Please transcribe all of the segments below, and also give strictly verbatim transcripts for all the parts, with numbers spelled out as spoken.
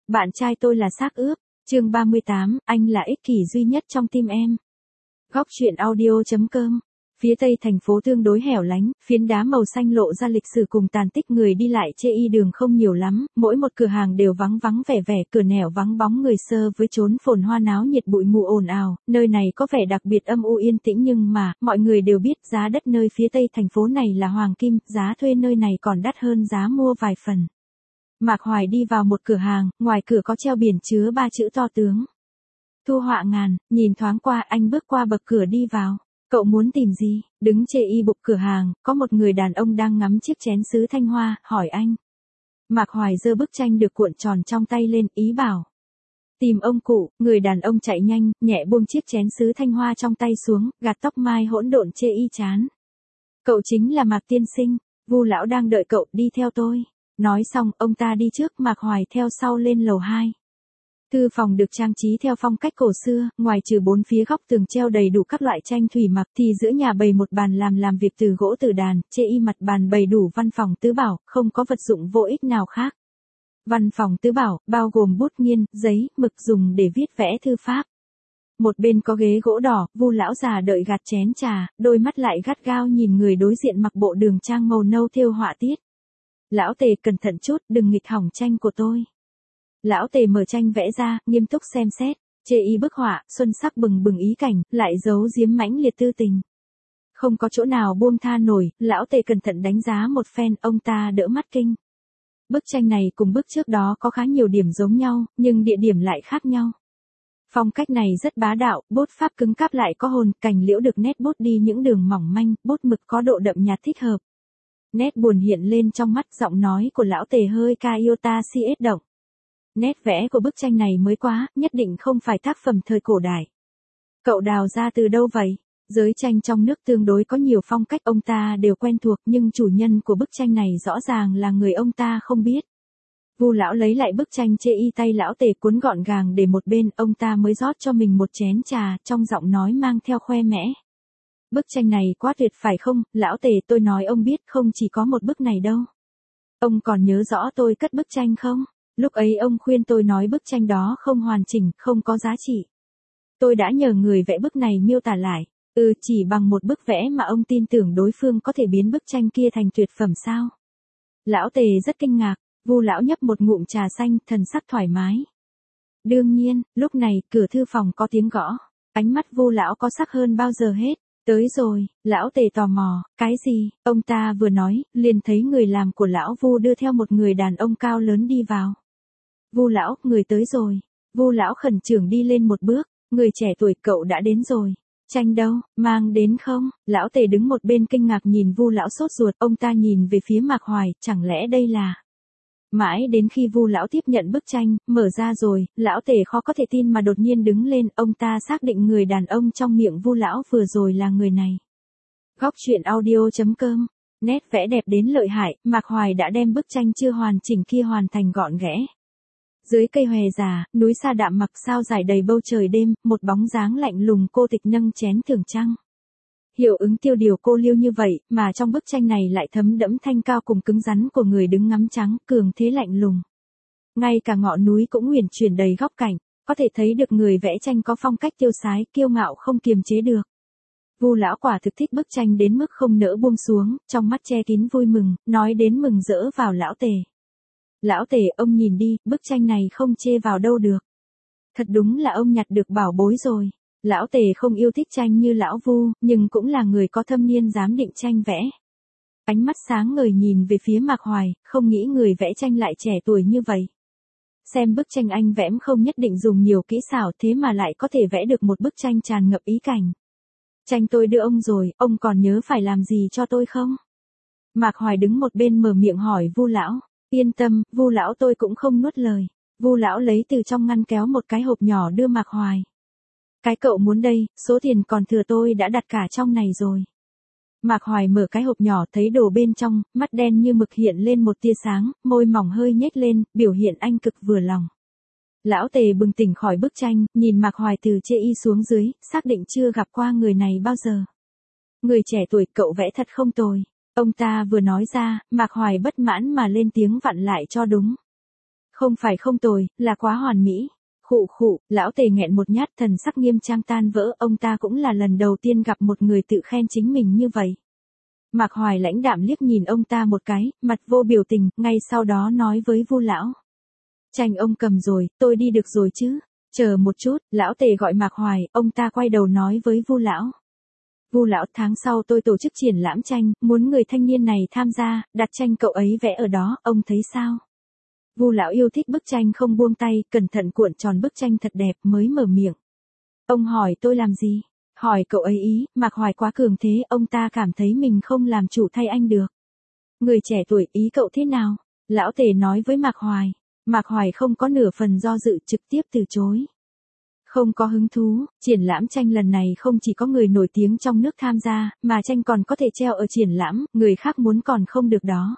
Bạn trai tôi là xác ướp. Chương ba mươi tám, anh là ích kỷ duy nhất trong tim em. Góc truyện audio chấm com. Phía tây thành phố tương đối hẻo lánh, phiến đá màu xanh lộ ra lịch sử cùng tàn tích người đi lại chê y đường không nhiều lắm, mỗi một cửa hàng đều vắng vắng vẻ vẻ, cửa nẻo vắng bóng người sơ với chốn phồn hoa náo nhiệt bụi mù ồn ào, nơi này có vẻ đặc biệt âm u yên tĩnh nhưng mà, mọi người đều biết giá đất nơi phía tây thành phố này là hoàng kim, giá thuê nơi này còn đắt hơn giá mua vài phần. Mạc Hoài đi vào một cửa hàng, ngoài cửa có treo biển chứa ba chữ to tướng. Thu họa ngàn, nhìn thoáng qua anh bước qua bậc cửa đi vào. Cậu muốn tìm gì? Đứng chê y bục cửa hàng, có một người đàn ông đang ngắm chiếc chén sứ thanh hoa, hỏi anh. Mạc Hoài giơ bức tranh được cuộn tròn trong tay lên, ý bảo. Tìm ông cụ, người đàn ông chạy nhanh, nhẹ buông chiếc chén sứ thanh hoa trong tay xuống, gạt tóc mai hỗn độn chê y chán. Cậu chính là Mạc tiên sinh, Vu lão đang đợi cậu, đi theo tôi. Nói xong, ông ta đi trước, Mạc Hoài theo sau lên lầu hai. Thư phòng được trang trí theo phong cách cổ xưa, ngoài trừ bốn phía góc tường treo đầy đủ các loại tranh thủy mặc thì giữa nhà bày một bàn làm làm việc từ gỗ từ đàn, chê y mặt bàn bày đủ văn phòng tứ bảo, không có vật dụng vô ích nào khác. Văn phòng tứ bảo, bao gồm bút nghiên, giấy, mực dùng để viết vẽ thư pháp. Một bên có ghế gỗ đỏ, Vu lão già đợi gạt chén trà, đôi mắt lại gắt gao nhìn người đối diện mặc bộ đường trang màu nâu thêu họa tiết. Lão Tề cẩn thận chút, đừng nghịch hỏng tranh của tôi. Lão Tề mở tranh vẽ ra, nghiêm túc xem xét, chê y bức họa, xuân sắc bừng bừng ý cảnh, lại giấu giếm mãnh liệt tư tình. Không có chỗ nào buông tha nổi, lão Tề cẩn thận đánh giá một phen, ông ta đỡ mắt kinh. Bức tranh này cùng bức trước đó có khá nhiều điểm giống nhau, nhưng địa điểm lại khác nhau. Phong cách này rất bá đạo, bút pháp cứng cáp lại có hồn, cành liễu được nét bút đi những đường mỏng manh, bút mực có độ đậm nhạt thích hợp. Nét buồn hiện lên trong mắt, giọng nói của lão Tề hơi ca yêu ta si ết động. Nét vẽ của bức tranh này mới quá, nhất định không phải tác phẩm thời cổ đại. Cậu đào ra từ đâu vậy? Giới tranh trong nước tương đối có nhiều phong cách ông ta đều quen thuộc, nhưng chủ nhân của bức tranh này rõ ràng là người ông ta không biết. Vu lão lấy lại bức tranh chê y tay lão Tề cuốn gọn gàng để một bên, ông ta mới rót cho mình một chén trà, trong giọng nói mang theo khoe mẽ. Bức tranh này quá tuyệt phải không, lão Tề, tôi nói ông biết không chỉ có một bức này đâu. Ông còn nhớ rõ tôi cất bức tranh không? Lúc ấy ông khuyên tôi nói bức tranh đó không hoàn chỉnh, không có giá trị. Tôi đã nhờ người vẽ bức này miêu tả lại. Ừ, chỉ bằng một bức vẽ mà ông tin tưởng đối phương có thể biến bức tranh kia thành tuyệt phẩm sao? Lão Tề rất kinh ngạc, Vu lão nhấp một ngụm trà xanh, thần sắc thoải mái. Đương nhiên, lúc này, cửa thư phòng có tiếng gõ. Ánh mắt Vu lão có sắc hơn bao giờ hết. Tới rồi, lão Tề tò mò, cái gì? Ông ta vừa nói, liền thấy người làm của lão Vu đưa theo một người đàn ông cao lớn đi vào. Vu lão, người tới rồi. Vu lão khẩn trương đi lên một bước, người trẻ tuổi, cậu đã đến rồi. Tranh đâu, mang đến không? Lão Tề đứng một bên kinh ngạc nhìn Vu lão sốt ruột, ông ta nhìn về phía Mạc Hoài, chẳng lẽ đây là... Mãi đến khi Vu lão tiếp nhận bức tranh, mở ra rồi, lão Tề khó có thể tin mà đột nhiên đứng lên, ông ta xác định người đàn ông trong miệng Vu lão vừa rồi là người này. Góc truyện audio chấm com. Nét vẽ đẹp đến lợi hại, Mạc Hoài đã đem bức tranh chưa hoàn chỉnh kia hoàn thành gọn ghẽ. Dưới cây hòe già, núi sa đạm mặc sao dài đầy bầu trời đêm, một bóng dáng lạnh lùng cô tịch nâng chén thưởng trăng. Hiệu ứng tiêu điều cô liêu như vậy, mà trong bức tranh này lại thấm đẫm thanh cao cùng cứng rắn của người đứng ngắm trắng, cường thế lạnh lùng. Ngay cả ngọn núi cũng uyển chuyển đầy góc cảnh, có thể thấy được người vẽ tranh có phong cách tiêu sái, kiêu ngạo không kiềm chế được. Vu lão quả thực thích bức tranh đến mức không nỡ buông xuống, trong mắt che kín vui mừng, nói đến mừng rỡ vào lão Tề. Lão Tề, ông nhìn đi, bức tranh này không chê vào đâu được. Thật đúng là ông nhặt được bảo bối rồi. Lão Tề không yêu thích tranh như lão Vu, nhưng cũng là người có thâm niên giám định tranh vẽ. Ánh mắt sáng ngời nhìn về phía Mạc Hoài, không nghĩ người vẽ tranh lại trẻ tuổi như vậy. Xem bức tranh anh vẽ không nhất định dùng nhiều kỹ xảo, thế mà lại có thể vẽ được một bức tranh tràn ngập ý cảnh. Tranh tôi đưa ông rồi, ông còn nhớ phải làm gì cho tôi không? Mạc Hoài đứng một bên mở miệng hỏi Vu lão. Yên tâm, Vu lão, tôi cũng không nuốt lời. Vu lão lấy từ trong ngăn kéo một cái hộp nhỏ đưa Mạc Hoài. Cái cậu muốn đây, số tiền còn thừa tôi đã đặt cả trong này rồi. Mạc Hoài mở cái hộp nhỏ, thấy đồ bên trong, mắt đen như mực hiện lên một tia sáng, môi mỏng hơi nhếch lên, biểu hiện anh cực vừa lòng. Lão Tề bừng tỉnh khỏi bức tranh, nhìn Mạc Hoài từ chê y xuống dưới, xác định chưa gặp qua người này bao giờ. Người trẻ tuổi, cậu vẽ thật không tồi. Ông ta vừa nói ra, Mạc Hoài bất mãn mà lên tiếng vặn lại cho đúng. Không phải không tồi, là quá hoàn mỹ. Khụ khụ, lão Tề nghẹn một nhát, thần sắc nghiêm trang tan vỡ, ông ta cũng là lần đầu tiên gặp một người tự khen chính mình như vậy. Mạc Hoài lãnh đạm liếc nhìn ông ta một cái, mặt vô biểu tình, ngay sau đó nói với Vu lão. Tranh ông cầm rồi, tôi đi được rồi chứ. Chờ một chút, lão Tề gọi Mạc Hoài, ông ta quay đầu nói với Vu lão. Vu lão, tháng sau tôi tổ chức triển lãm tranh, muốn người thanh niên này tham gia, đặt tranh cậu ấy vẽ ở đó, ông thấy sao? Vu lão yêu thích bức tranh không buông tay, cẩn thận cuộn tròn bức tranh thật đẹp mới mở miệng. Ông hỏi tôi làm gì? Hỏi cậu ấy ý, Mạc Hoài quá cường thế, ông ta cảm thấy mình không làm chủ thay anh được. Người trẻ tuổi, ý cậu thế nào? Lão Tề nói với Mạc Hoài. Mạc Hoài không có nửa phần do dự, trực tiếp từ chối. Không có hứng thú, triển lãm tranh lần này không chỉ có người nổi tiếng trong nước tham gia, mà tranh còn có thể treo ở triển lãm, người khác muốn còn không được đó.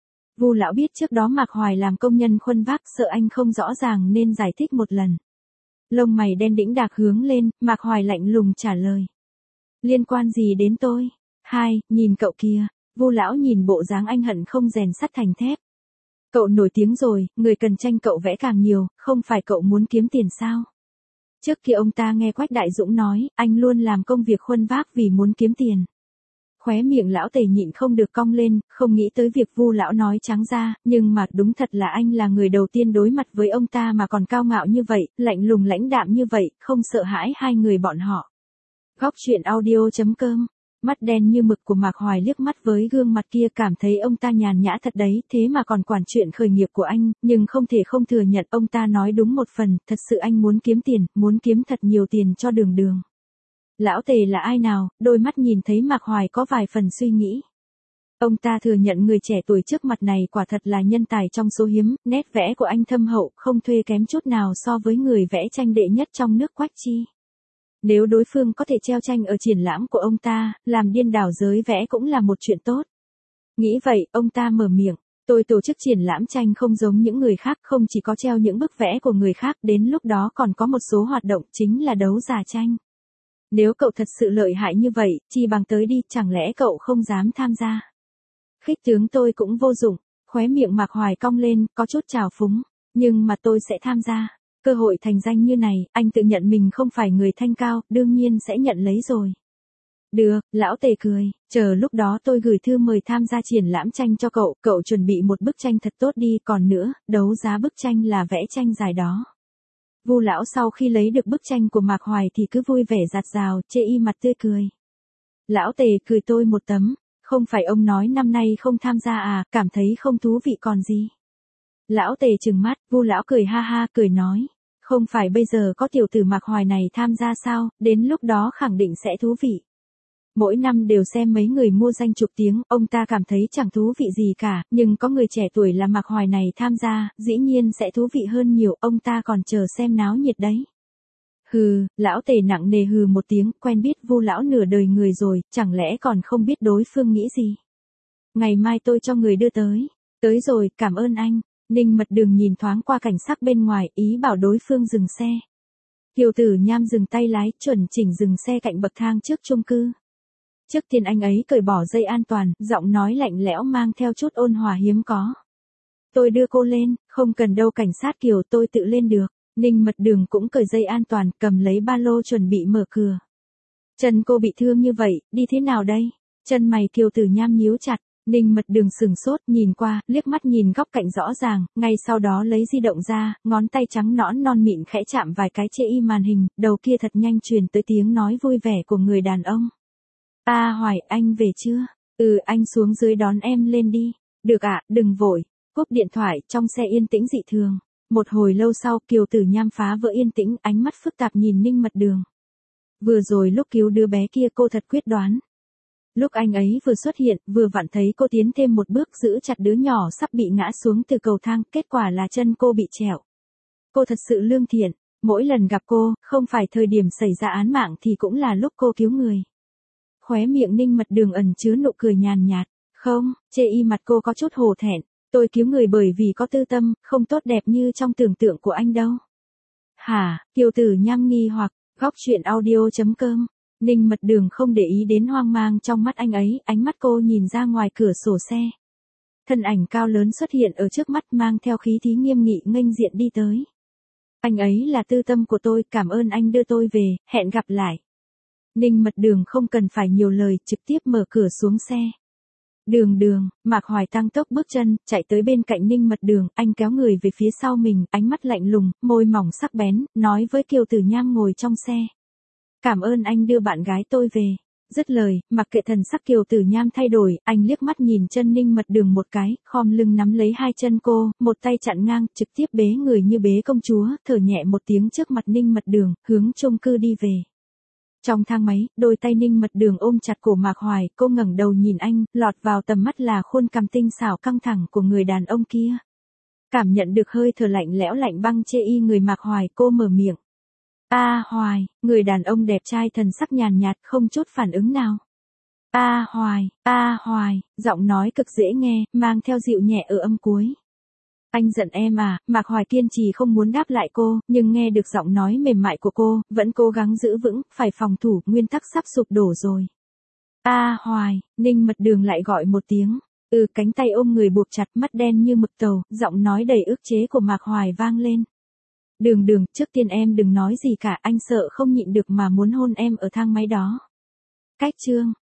Vu lão biết trước đó Mạc Hoài làm công nhân khuân vác, sợ anh không rõ ràng nên giải thích một lần. Lông mày đen đĩnh đạc hướng lên, Mạc Hoài lạnh lùng trả lời. Liên quan gì đến tôi? Hai, nhìn cậu kia. Vu lão nhìn bộ dáng anh hận không rèn sắt thành thép. Cậu nổi tiếng rồi, người cần tranh cậu vẽ càng nhiều, không phải cậu muốn kiếm tiền sao? Trước kia ông ta nghe Quách Đại Dũng nói, anh luôn làm công việc khuân vác vì muốn kiếm tiền. Khóe miệng lão Tề nhịn không được cong lên, không nghĩ tới việc Vu lão nói trắng ra, nhưng mà đúng thật là anh là người đầu tiên đối mặt với ông ta mà còn cao ngạo như vậy, lạnh lùng lãnh đạm như vậy, không sợ hãi hai người bọn họ. Góc truyện audio chấm com. Mắt đen như mực của Mạc Hoài liếc mắt với gương mặt kia, cảm thấy ông ta nhàn nhã thật đấy, thế mà còn quản chuyện khởi nghiệp của anh, nhưng không thể không thừa nhận ông ta nói đúng một phần, thật sự anh muốn kiếm tiền, muốn kiếm thật nhiều tiền cho Đường Đường. Lão Tề là ai nào? Đôi mắt nhìn thấy Mạc Hoài có vài phần suy nghĩ. Ông ta thừa nhận người trẻ tuổi trước mặt này quả thật là nhân tài trong số hiếm, nét vẽ của anh thâm hậu, không thuê kém chút nào so với người vẽ tranh đệ nhất trong nước Quách Chi. Nếu đối phương có thể treo tranh ở triển lãm của ông ta, làm điên đảo giới vẽ cũng là một chuyện tốt. Nghĩ vậy, ông ta mở miệng. Tôi tổ chức triển lãm tranh không giống những người khác, không chỉ có treo những bức vẽ của người khác, đến lúc đó còn có một số hoạt động chính là đấu giá tranh. Nếu cậu thật sự lợi hại như vậy, chi bằng tới đi, chẳng lẽ cậu không dám tham gia? Khích tướng tôi cũng vô dụng, khóe miệng Mạc Hoài cong lên, có chút trào phúng, nhưng mà tôi sẽ tham gia. Cơ hội thành danh như này, anh tự nhận mình không phải người thanh cao, đương nhiên sẽ nhận lấy rồi. Được, lão Tề cười, chờ lúc đó tôi gửi thư mời tham gia triển lãm tranh cho cậu, cậu chuẩn bị một bức tranh thật tốt đi, còn nữa, đấu giá bức tranh là vẽ tranh dài đó. Vu lão sau khi lấy được bức tranh của Mạc Hoài thì cứ vui vẻ rạt rào, chê y mặt tươi cười. Lão Tề cười tôi một tấm, không phải ông nói năm nay không tham gia à, cảm thấy không thú vị còn gì. Lão Tề trừng mắt, Vu lão cười ha ha, cười nói, không phải bây giờ có tiểu tử Mạc Hoài này tham gia sao, đến lúc đó khẳng định sẽ thú vị. Mỗi năm đều xem mấy người mua danh chục tiếng, ông ta cảm thấy chẳng thú vị gì cả, nhưng có người trẻ tuổi là Mạc Hoài này tham gia, dĩ nhiên sẽ thú vị hơn nhiều, ông ta còn chờ xem náo nhiệt đấy. Hừ, lão Tề nặng nề hừ một tiếng, quen biết Vu lão nửa đời người rồi, chẳng lẽ còn không biết đối phương nghĩ gì. Ngày mai tôi cho người đưa tới. Tới rồi, cảm ơn anh. Ninh Mật Đường nhìn thoáng qua cảnh sắc bên ngoài, ý bảo đối phương dừng xe. Kiều Tử Nham dừng tay lái, chuẩn chỉnh dừng xe cạnh bậc thang trước chung cư. Trước tiên anh ấy cởi bỏ dây an toàn, giọng nói lạnh lẽo mang theo chút ôn hòa hiếm có. Tôi đưa cô lên, không cần đâu cảnh sát Kiều, tôi tự lên được. Ninh Mật Đường cũng cởi dây an toàn, cầm lấy ba lô chuẩn bị mở cửa. Chân cô bị thương như vậy, đi thế nào đây? Chân mày Kiều Tử Nham nhíu chặt. Ninh Mật Đường sừng sốt, nhìn qua, liếc mắt nhìn góc cạnh rõ ràng, ngay sau đó lấy di động ra, ngón tay trắng nõn non mịn khẽ chạm vài cái chê y màn hình, đầu kia thật nhanh truyền tới tiếng nói vui vẻ của người đàn ông. A Hoài, anh về chưa? Ừ, anh xuống dưới đón em lên đi. Được ạ, à, đừng vội. Cúp điện thoại, trong xe yên tĩnh dị thường. Một hồi lâu sau, Kiều Tử Nham phá vỡ yên tĩnh, ánh mắt phức tạp nhìn Ninh Mật Đường. Vừa rồi lúc cứu đứa bé kia cô thật quyết đoán. Lúc anh ấy vừa xuất hiện, vừa vặn thấy cô tiến thêm một bước giữ chặt đứa nhỏ sắp bị ngã xuống từ cầu thang, kết quả là chân cô bị trẹo. Cô thật sự lương thiện, mỗi lần gặp cô, không phải thời điểm xảy ra án mạng thì cũng là lúc cô cứu người. Khóe miệng Ninh Mật Đường ẩn chứa nụ cười nhàn nhạt, không, chê y mặt cô có chút hổ thẹn, tôi cứu người bởi vì có tư tâm, không tốt đẹp như trong tưởng tượng của anh đâu. Hả, Kiều Tử Nham nghi hoặc, góc truyện audio chấm com. Ninh Mật Đường không để ý đến hoang mang trong mắt anh ấy, ánh mắt cô nhìn ra ngoài cửa sổ xe. Thân ảnh cao lớn xuất hiện ở trước mắt mang theo khí thí nghiêm nghị nghênh diện đi tới. Anh ấy là tư tâm của tôi, cảm ơn anh đưa tôi về, hẹn gặp lại. Ninh Mật Đường không cần phải nhiều lời, trực tiếp mở cửa xuống xe. Đường đường, Mạc Hoài tăng tốc bước chân, chạy tới bên cạnh Ninh Mật Đường, anh kéo người về phía sau mình, ánh mắt lạnh lùng, môi mỏng sắc bén, nói với Kiều Tử Nham ngồi trong xe. Cảm ơn anh đưa bạn gái tôi về. Dứt lời, mặc kệ thần sắc Kiều Tử Nham thay đổi, anh liếc mắt nhìn chân Ninh Mật Đường một cái, khom lưng nắm lấy hai chân cô, một tay chặn ngang, trực tiếp bế người như bế công chúa, thở nhẹ một tiếng trước mặt Ninh Mật Đường, hướng chung cư đi về. Trong thang máy, đôi tay Ninh Mật Đường ôm chặt cổ Mạc Hoài, cô ngẩng đầu nhìn anh, lọt vào tầm mắt là khuôn cằm tinh xảo căng thẳng của người đàn ông kia. Cảm nhận được hơi thở lạnh lẽo lạnh băng chê y người Mạc Hoài, cô mở miệng. A Hoài, người đàn ông đẹp trai thần sắc nhàn nhạt không chút phản ứng nào. A Hoài, A Hoài, giọng nói cực dễ nghe, mang theo dịu nhẹ ở âm cuối. Anh giận em à, Mạc Hoài kiên trì không muốn đáp lại cô, nhưng nghe được giọng nói mềm mại của cô, vẫn cố gắng giữ vững, phải phòng thủ, nguyên tắc sắp sụp đổ rồi. A Hoài, Ninh Mật Đường lại gọi một tiếng, ừ cánh tay ôm người buộc chặt mắt đen như mực tàu, giọng nói đầy ức chế của Mạc Hoài vang lên. Đường đường, trước tiên em đừng nói gì cả, anh sợ không nhịn được mà muốn hôn em ở thang máy đó. Cách chương